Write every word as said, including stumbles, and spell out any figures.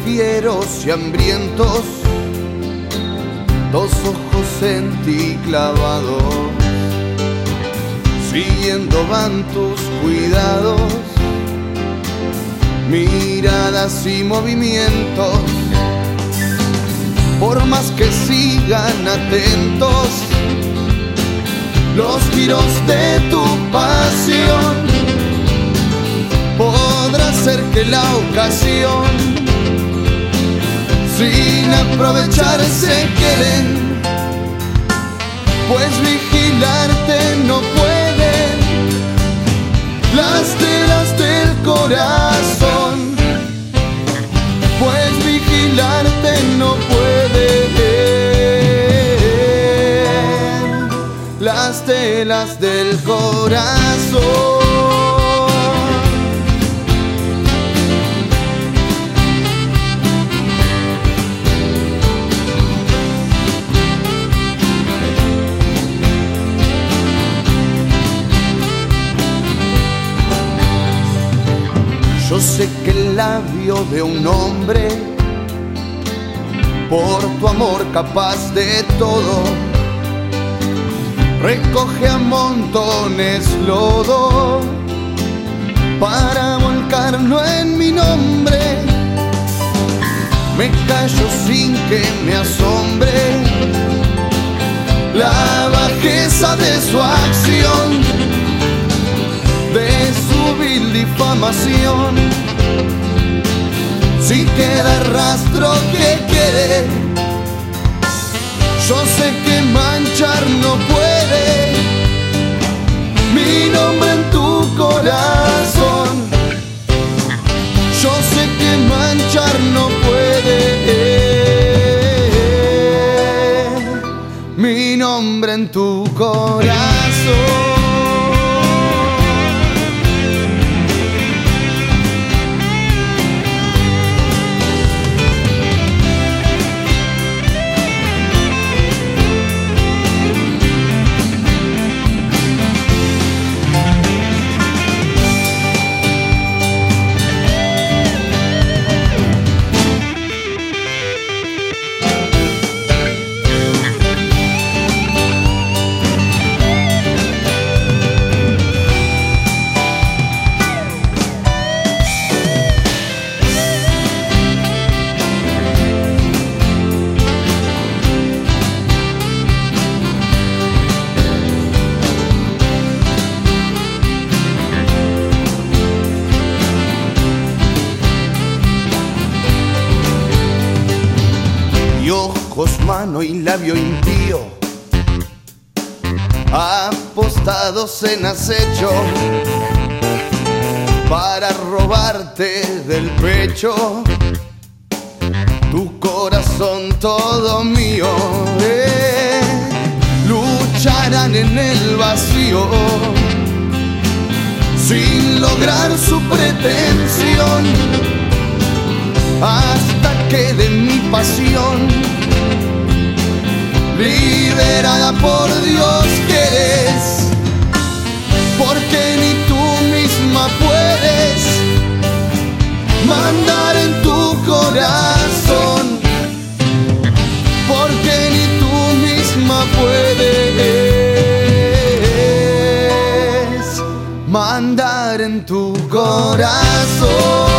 fieros y hambrientos, dos ojos en ti clavados, siguiendo van tus cuidados, miradas y movimientos. Por más que sigan atentos los giros de tu pasión, podrá ser que la ocasión sin aprovechar se queden, pues vigilarte no pueden las telas del corazón, pues vigilarte no pueden las telas del corazón. Yo sé que el labio de un hombre, por tu amor capaz de todo, recoge a montones lodo para volcarlo en mi nombre. Me callo sin que me asombre la bajeza de su acción, de su vil difamación. Si queda rastro que quede, yo sé que manchar no puede mi nombre en tu corazón. Yo sé que manchar no puede mi nombre en tu corazón. Ojos, mano y labio impío, apostados en acecho para robarte del pecho tu corazón todo mío. Eh, lucharán en el vacío sin lograr su pretensión, hasta que de mi pasión liberada por Dios quedes, porque ni tú misma puedes mandar en tu corazón, porque ni tú misma puedes mandar en tu corazón.